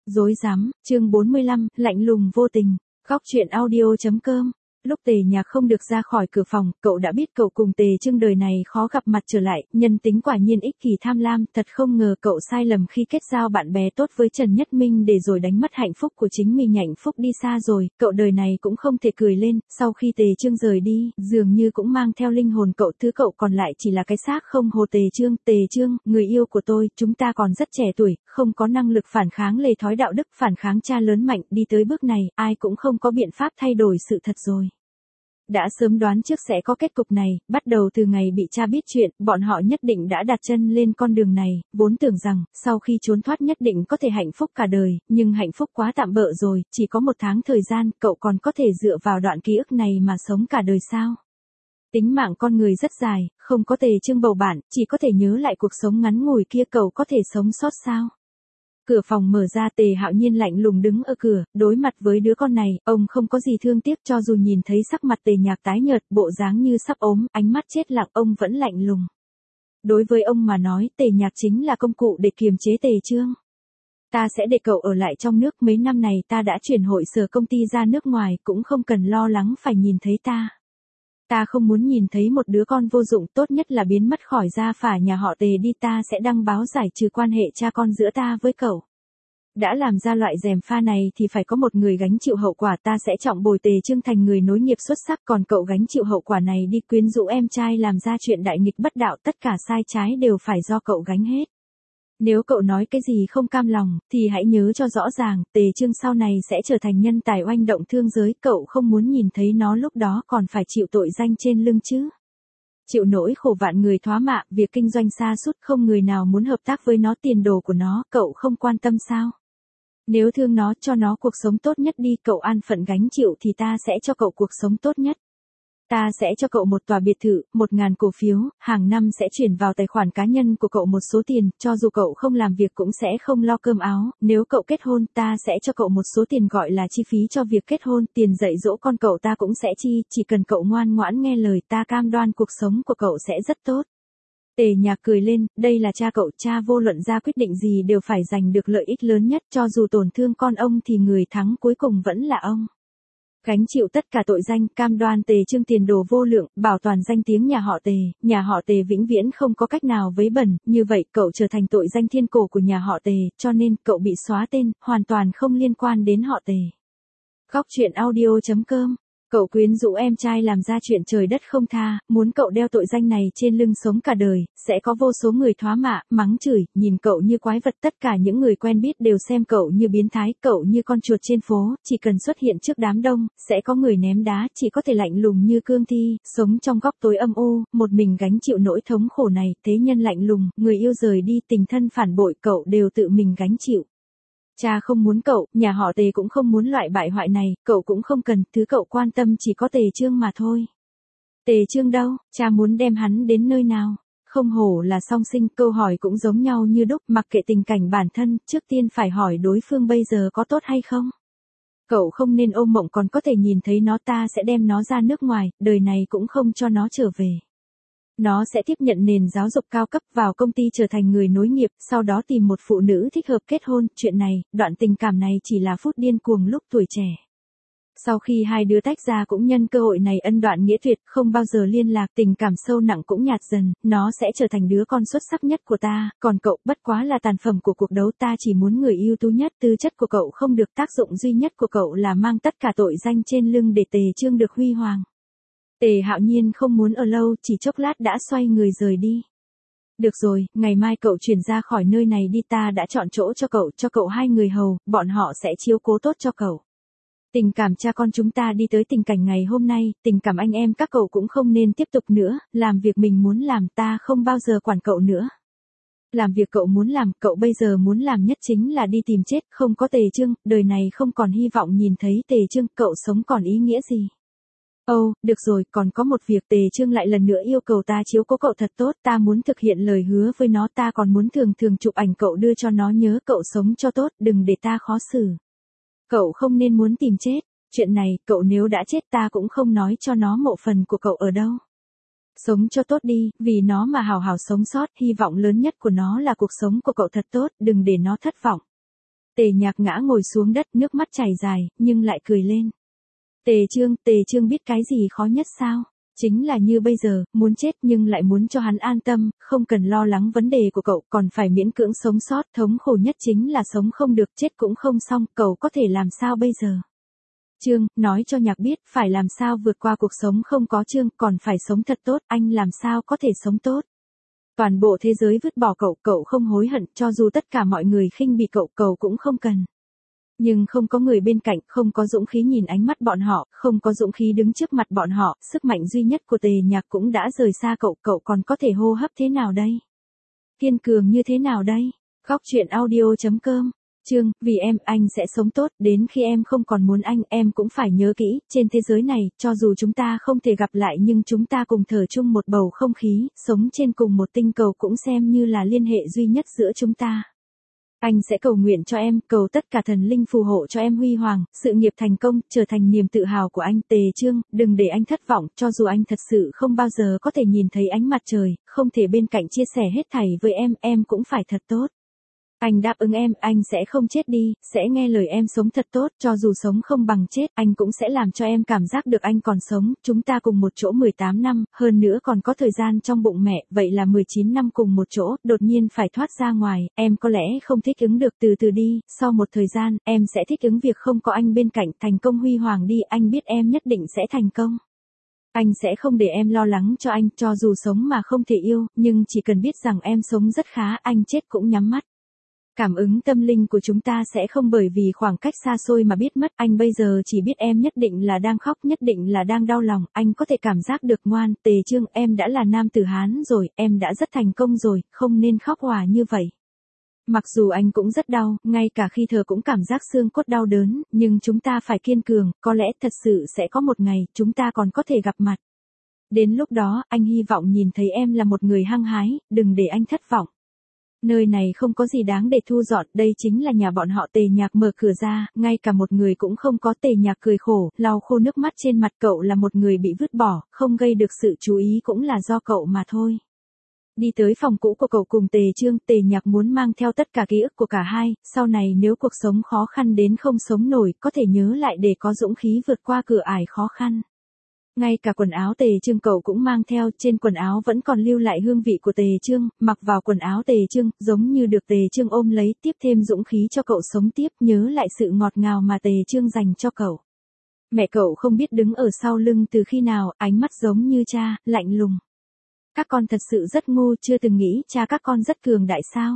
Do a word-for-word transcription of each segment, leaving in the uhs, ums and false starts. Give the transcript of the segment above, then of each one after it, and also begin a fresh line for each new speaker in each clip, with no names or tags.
Dối rắm, chương bốn mươi lăm, lạnh lùng vô tình. Góc truyện audio.com. Lúc Tề Nhạc không được ra khỏi cửa phòng, cậu đã biết cậu cùng Tề Trương đời này khó gặp mặt trở lại, nhân tính quả nhiên ích kỷ tham lam, thật không ngờ cậu sai lầm khi kết giao bạn bè tốt với Trần Nhất Minh để rồi đánh mất hạnh phúc của chính mình. Hạnh phúc đi xa rồi, cậu đời này cũng không thể cười lên, sau khi Tề Trương rời đi, dường như cũng mang theo linh hồn cậu, thứ cậu còn lại chỉ là cái xác không hồn. Tề Trương, Tề Trương, người yêu của tôi, chúng ta còn rất trẻ tuổi, không có năng lực phản kháng lề thói đạo đức, phản kháng cha lớn mạnh, đi tới bước này, ai cũng không có biện pháp thay đổi sự thật rồi. Đã sớm đoán trước sẽ có kết cục này, bắt đầu từ ngày bị cha biết chuyện, bọn họ nhất định đã đặt chân lên con đường này, vốn tưởng rằng, sau khi trốn thoát nhất định có thể hạnh phúc cả đời, nhưng hạnh phúc quá tạm bợ rồi, chỉ có một tháng thời gian, cậu còn có thể dựa vào đoạn ký ức này mà sống cả đời sao? Tính mạng con người rất dài, không có Tề Trương bầu bạn, chỉ có thể nhớ lại cuộc sống ngắn ngủi kia, cậu có thể sống sót sao? Cửa phòng mở ra, Tề Hạo Nhiên lạnh lùng đứng ở cửa, đối mặt với đứa con này, ông không có gì thương tiếc, cho dù nhìn thấy sắc mặt Tề Nhạc tái nhợt, bộ dáng như sắp ốm, ánh mắt chết lặng, ông vẫn lạnh lùng. Đối với ông mà nói, Tề Nhạc chính là công cụ để kiềm chế Tề Trương. Ta sẽ để cậu ở lại trong nước, mấy năm này ta đã chuyển hội sở công ty ra nước ngoài, cũng không cần lo lắng phải nhìn thấy ta. Ta không muốn nhìn thấy một đứa con vô dụng, tốt nhất là biến mất khỏi gia phả nhà họ Tề đi, ta sẽ đăng báo giải trừ quan hệ cha con giữa ta với cậu. Đã làm ra loại gièm pha này thì phải có một người gánh chịu hậu quả, ta sẽ trọng bồi Tề Trương thành người nối nghiệp xuất sắc, còn cậu gánh chịu hậu quả này đi, quyến rũ em trai làm ra chuyện đại nghịch bất đạo, tất cả sai trái đều phải do cậu gánh hết. Nếu cậu nói cái gì không cam lòng, thì hãy nhớ cho rõ ràng, Tề Trương sau này sẽ trở thành nhân tài oanh động thương giới, cậu không muốn nhìn thấy nó lúc đó còn phải chịu tội danh trên lưng chứ. Chịu nỗi khổ vạn người thoá mạ, việc kinh doanh sa sút, không người nào muốn hợp tác với nó, tiền đồ của nó, cậu không quan tâm sao? Nếu thương nó, cho nó cuộc sống tốt nhất đi, cậu an phận gánh chịu thì ta sẽ cho cậu cuộc sống tốt nhất. Ta sẽ cho cậu một tòa biệt thự, một ngàn cổ phiếu, hàng năm sẽ chuyển vào tài khoản cá nhân của cậu một số tiền, cho dù cậu không làm việc cũng sẽ không lo cơm áo, nếu cậu kết hôn, ta sẽ cho cậu một số tiền gọi là chi phí cho việc kết hôn, tiền dạy dỗ con cậu ta cũng sẽ chi, chỉ cần cậu ngoan ngoãn nghe lời, ta cam đoan cuộc sống của cậu sẽ rất tốt. Tề Nhạc cười lên, đây là cha cậu, cha vô luận ra quyết định gì đều phải giành được lợi ích lớn nhất, cho dù tổn thương con ông thì người thắng cuối cùng vẫn là ông. Gánh chịu tất cả tội danh, cam đoan Tề Trương tiền đồ vô lượng, bảo toàn danh tiếng nhà họ Tề, nhà họ Tề vĩnh viễn không có cách nào vấy bẩn, như vậy cậu trở thành tội danh thiên cổ của nhà họ Tề, cho nên cậu bị xóa tên, hoàn toàn không liên quan đến họ Tề. Góc truyện audio.com. Cậu quyến rũ em trai làm ra chuyện trời đất không tha, muốn cậu đeo tội danh này trên lưng sống cả đời, sẽ có vô số người thoá mạ, mắng chửi, nhìn cậu như quái vật, tất cả những người quen biết đều xem cậu như biến thái, cậu như con chuột trên phố, chỉ cần xuất hiện trước đám đông, sẽ có người ném đá, chỉ có thể lạnh lùng như cương thi, sống trong góc tối âm u, một mình gánh chịu nỗi thống khổ này, thế nhân lạnh lùng, người yêu rời đi, tình thân phản bội, cậu đều tự mình gánh chịu. Cha không muốn cậu, nhà họ Tề cũng không muốn loại bại hoại này, cậu cũng không cần, thứ cậu quan tâm chỉ có Tề Trương mà thôi. Tề Trương đâu, cha muốn đem hắn đến nơi nào? Không hổ là song sinh, câu hỏi cũng giống nhau như đúc, mặc kệ tình cảnh bản thân, trước tiên phải hỏi đối phương bây giờ có tốt hay không. Cậu không nên ôm mộng còn có thể nhìn thấy nó, ta sẽ đem nó ra nước ngoài, đời này cũng không cho nó trở về. Nó sẽ tiếp nhận nền giáo dục cao cấp, vào công ty trở thành người nối nghiệp, sau đó tìm một phụ nữ thích hợp kết hôn, chuyện này, đoạn tình cảm này chỉ là phút điên cuồng lúc tuổi trẻ. Sau khi hai đứa tách ra cũng nhân cơ hội này ân đoạn nghĩa tuyệt, không bao giờ liên lạc, tình cảm sâu nặng cũng nhạt dần, nó sẽ trở thành đứa con xuất sắc nhất của ta, còn cậu bất quá là tàn phẩm của cuộc đấu, ta chỉ muốn người ưu tú nhất, tư chất của cậu không được, tác dụng duy nhất của cậu là mang tất cả tội danh trên lưng để Tề Trương được huy hoàng. Tề Hạo Nhiên không muốn ở lâu, chỉ chốc lát đã xoay người rời đi. Được rồi, ngày mai cậu chuyển ra khỏi nơi này đi, ta đã chọn chỗ cho cậu, cho cậu hai người hầu, bọn họ sẽ chiếu cố tốt cho cậu. Tình cảm cha con chúng ta đi tới tình cảnh ngày hôm nay, tình cảm anh em các cậu cũng không nên tiếp tục nữa, làm việc mình muốn làm, ta không bao giờ quản cậu nữa. Làm việc cậu muốn làm, cậu bây giờ muốn làm nhất chính là đi tìm chết, không có Tề Trương, đời này không còn hy vọng nhìn thấy Tề Trương, cậu sống còn ý nghĩa gì? Ồ, oh, được rồi, còn có một việc, Tề Trương lại lần nữa yêu cầu ta chiếu cố cậu thật tốt, ta muốn thực hiện lời hứa với nó, ta còn muốn thường thường chụp ảnh cậu đưa cho nó, nhớ cậu sống cho tốt, đừng để ta khó xử. Cậu không nên muốn tìm chết, chuyện này, cậu nếu đã chết ta cũng không nói cho nó mộ phần của cậu ở đâu. Sống cho tốt đi, vì nó mà hào hào sống sót, hy vọng lớn nhất của nó là cuộc sống của cậu thật tốt, đừng để nó thất vọng. Tề Nhạc ngã ngồi xuống đất, nước mắt chảy dài, nhưng lại cười lên. Tề Trương, Tề Trương biết cái gì khó nhất sao? Chính là như bây giờ, muốn chết nhưng lại muốn cho hắn an tâm, không cần lo lắng vấn đề của cậu, còn phải miễn cưỡng sống sót, thống khổ nhất chính là sống không được, chết cũng không xong, cậu có thể làm sao bây giờ? Trương, nói cho Nhạc biết, phải làm sao vượt qua cuộc sống không có Trương, còn phải sống thật tốt, anh làm sao có thể sống tốt? Toàn bộ thế giới vứt bỏ cậu, cậu không hối hận, cho dù tất cả mọi người khinh bỉ cậu, cậu cũng không cần. Nhưng không có người bên cạnh, không có dũng khí nhìn ánh mắt bọn họ, không có dũng khí đứng trước mặt bọn họ, sức mạnh duy nhất của Tề Nhạc cũng đã rời xa cậu, cậu còn có thể hô hấp thế nào đây? Kiên cường như thế nào đây? Góc truyện audio chấm com. Trương, vì em, anh sẽ sống tốt, đến khi em không còn muốn anh, em cũng phải nhớ kỹ, trên thế giới này, cho dù chúng ta không thể gặp lại nhưng chúng ta cùng thở chung một bầu không khí, sống trên cùng một tinh cầu cũng xem như là liên hệ duy nhất giữa chúng ta. Anh sẽ cầu nguyện cho em, cầu tất cả thần linh phù hộ cho em huy hoàng, sự nghiệp thành công, trở thành niềm tự hào của anh. Tề Trương, đừng để anh thất vọng, cho dù anh thật sự không bao giờ có thể nhìn thấy ánh mặt trời, không thể bên cạnh chia sẻ hết thảy với em, em cũng phải thật tốt. Anh đáp ứng em, anh sẽ không chết đi, sẽ nghe lời em sống thật tốt, cho dù sống không bằng chết, anh cũng sẽ làm cho em cảm giác được anh còn sống, chúng ta cùng một chỗ mười tám năm, hơn nữa còn có thời gian trong bụng mẹ, vậy là mười chín năm cùng một chỗ, đột nhiên phải thoát ra ngoài, em có lẽ không thích ứng được, từ từ đi, sau một thời gian, em sẽ thích ứng việc không có anh bên cạnh, thành công huy hoàng đi, anh biết em nhất định sẽ thành công. Anh sẽ không để em lo lắng cho anh, cho dù sống mà không thể yêu, nhưng chỉ cần biết rằng em sống rất khá, anh chết cũng nhắm mắt. Cảm ứng tâm linh của chúng ta sẽ không bởi vì khoảng cách xa xôi mà biết mất, anh bây giờ chỉ biết em nhất định là đang khóc, nhất định là đang đau lòng, anh có thể cảm giác được. Ngoan, Tề Trương, em đã là nam tử Hán rồi, em đã rất thành công rồi, không nên khóc òa như vậy. Mặc dù anh cũng rất đau, ngay cả khi thở cũng cảm giác xương cốt đau đớn, nhưng chúng ta phải kiên cường, có lẽ thật sự sẽ có một ngày, chúng ta còn có thể gặp mặt. Đến lúc đó, anh hy vọng nhìn thấy em là một người hăng hái, đừng để anh thất vọng. Nơi này không có gì đáng để thu dọn, đây chính là nhà bọn họ. Tề Nhạc mở cửa ra, ngay cả một người cũng không có. Tề Nhạc cười khổ, lau khô nước mắt trên mặt. Cậu là một người bị vứt bỏ, không gây được sự chú ý cũng là do cậu mà thôi. Đi tới phòng cũ của cậu cùng Tề Trương, Tề Nhạc muốn mang theo tất cả ký ức của cả hai, sau này nếu cuộc sống khó khăn đến không sống nổi, có thể nhớ lại để có dũng khí vượt qua cửa ải khó khăn. Ngay cả quần áo Tề Trương cậu cũng mang theo, trên quần áo vẫn còn lưu lại hương vị của Tề Trương, mặc vào quần áo Tề Trương, giống như được Tề Trương ôm lấy, tiếp thêm dũng khí cho cậu sống tiếp, nhớ lại sự ngọt ngào mà Tề Trương dành cho cậu. Mẹ cậu không biết đứng ở sau lưng từ khi nào, ánh mắt giống như cha, lạnh lùng. Các con thật sự rất ngu, chưa từng nghĩ cha các con rất cường đại sao?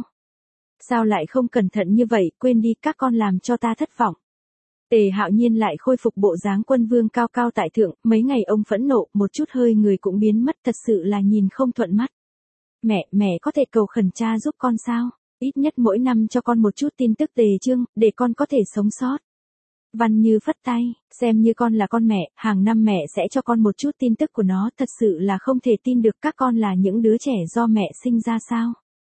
Sao lại không cẩn thận như vậy, quên đi, các con làm cho ta thất vọng. Tề Hạo Nhiên lại khôi phục bộ dáng quân vương cao cao tại thượng, mấy ngày ông phẫn nộ, một chút hơi người cũng biến mất, thật sự là nhìn không thuận mắt. Mẹ, mẹ có thể cầu khẩn cha giúp con sao? Ít nhất mỗi năm cho con một chút tin tức Tề Trương, để con có thể sống sót. Văn Như phất tay, xem như con là con mẹ, hàng năm mẹ sẽ cho con một chút tin tức của nó, thật sự là không thể tin được các con là những đứa trẻ do mẹ sinh ra sao?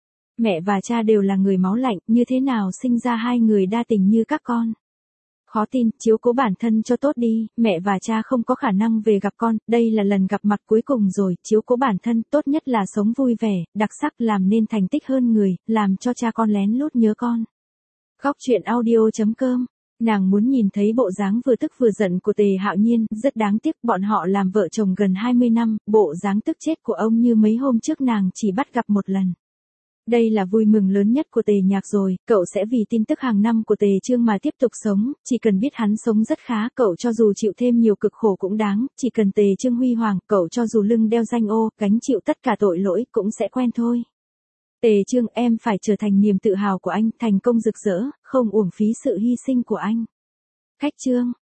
Mẹ và cha đều là người máu lạnh, như thế nào sinh ra hai người đa tình như các con? Khó tin, chiếu cố bản thân cho tốt đi, mẹ và cha không có khả năng về gặp con, đây là lần gặp mặt cuối cùng rồi, chiếu cố bản thân, tốt nhất là sống vui vẻ, đặc sắc, làm nên thành tích hơn người, làm cho cha con lén lút nhớ con. Góc truyện audio chấm com. Nàng muốn nhìn thấy bộ dáng vừa tức vừa giận của Tề Hạo Nhiên, rất đáng tiếc, bọn họ làm vợ chồng gần hai mươi năm, bộ dáng tức chết của ông như mấy hôm trước nàng chỉ bắt gặp một lần. Đây là vui mừng lớn nhất của Tề Nhạc rồi, cậu sẽ vì tin tức hàng năm của Tề Trương mà tiếp tục sống, chỉ cần biết hắn sống rất khá, cậu cho dù chịu thêm nhiều cực khổ cũng đáng, chỉ cần Tề Trương huy hoàng, cậu cho dù lưng đeo danh ô, gánh chịu tất cả tội lỗi, cũng sẽ quen thôi. Tề Trương, em phải trở thành niềm tự hào của anh, thành công rực rỡ, không uổng phí sự hy sinh của anh. Khách Trương.